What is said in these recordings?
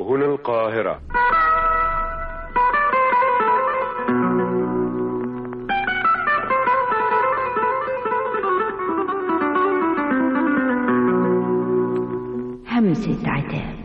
هنا القاهرة. همسة عتاب.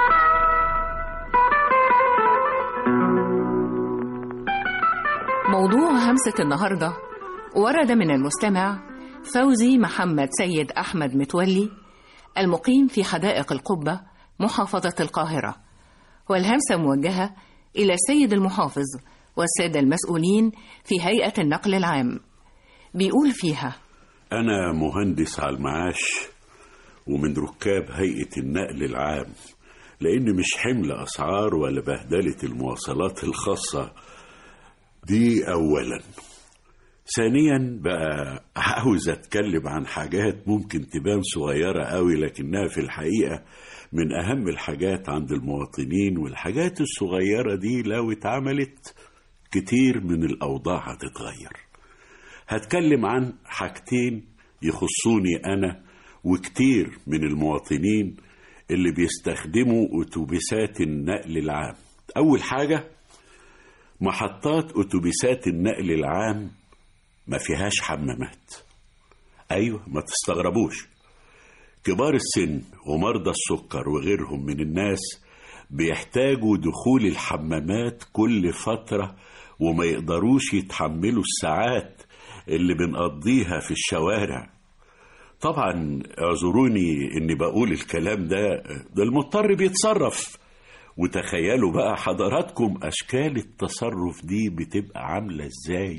موضوع همسة النهاردة ورد من المستمع فوزي محمد سيد أحمد متولي المقيم في حدائق القبة محافظة القاهرة، والهمسة موجهة إلى السيد المحافظ والسادة المسؤولين في هيئة النقل العام. بيقول فيها: أنا مهندس على المعاش ومن ركاب هيئة النقل العام، لأن مش حمل أسعار ولا بهدلة المواصلات الخاصة دي أولا. ثانيا بقى عاوز أتكلم عن حاجات ممكن تبان صغيرة قوي، لكنها في الحقيقة من أهم الحاجات عند المواطنين، والحاجات الصغيرة دي لو اتعملت كتير من الأوضاع هتتغير. هتكلم عن حاجتين يخصوني أنا وكتير من المواطنين اللي بيستخدموا أتوبيسات النقل العام. أول حاجة، محطات أتوبيسات النقل العام ما فيهاش حمامات. أيوة، ما تستغربوش، كبار السن ومرضى السكر وغيرهم من الناس بيحتاجوا دخول الحمامات كل فترة، وما يقدروش يتحملوا الساعات اللي بنقضيها في الشوارع. طبعا اعذروني اني بقول الكلام ده المضطر بيتصرف، وتخيلوا بقى حضراتكم اشكال التصرف دي بتبقى عاملة ازاي.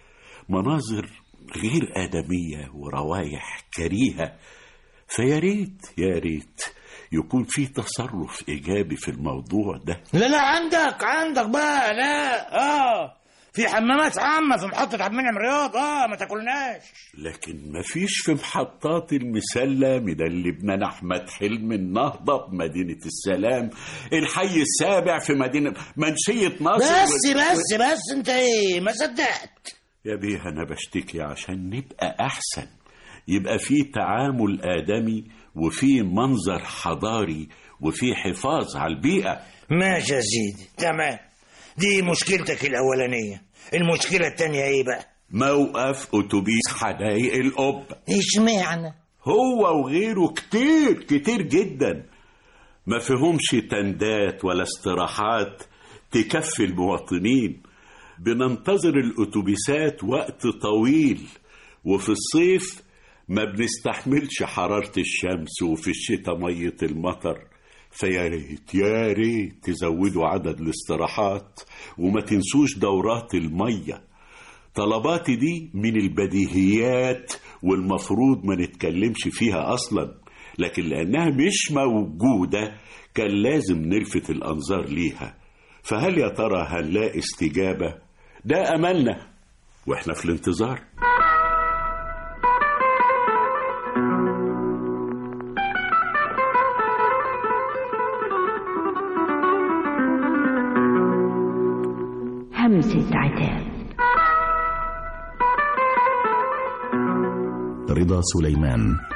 مناظر غير آدمية وروايح كريهة. فيا ريت يا ريت يكون في تصرف إيجابي في الموضوع ده. لا عندك بقى. لا في حمامات عامة في محطة عبد المنعم رياض، ما تاكلناش. لكن ما فيش في محطات المسلة، ميدان لبنان أحمد حلمي، النهضة بمدينة السلام، الحي السابع في مدينة منشية ناصر. بس انت ايه ما صدقت يا بيه؟ أنا بشتكي عشان نبقى أحسن، يبقى في تعامل آدمي وفي منظر حضاري وفي حفاظ على البيئة. ماشي يا سيدي، تمام. دي مشكلتك الأولانية. المشكلة التانية ايه بقى؟ موقف أتوبيس حدائق القبة. ايش معنى؟ هو وغيره كتير جدا ما فيهمش تندات ولا استراحات تكفي المواطنين. بننتظر الأتوبيسات وقت طويل، وفي الصيف ما بنستحملش حرارة الشمس، وفي الشتاء مية المطر. فيا ريت يا ريت تزودوا عدد الاستراحات، وما تنسوش دورات المية. طلباتي دي من البديهيات والمفروض ما نتكلمش فيها أصلا، لكن لأنها مش موجودة كان لازم نلفت الأنظار ليها. فهل يا ترى هنلاقي استجابة؟ ده أملنا وإحنا في الانتظار. همسة عتاب. رضا سليمان.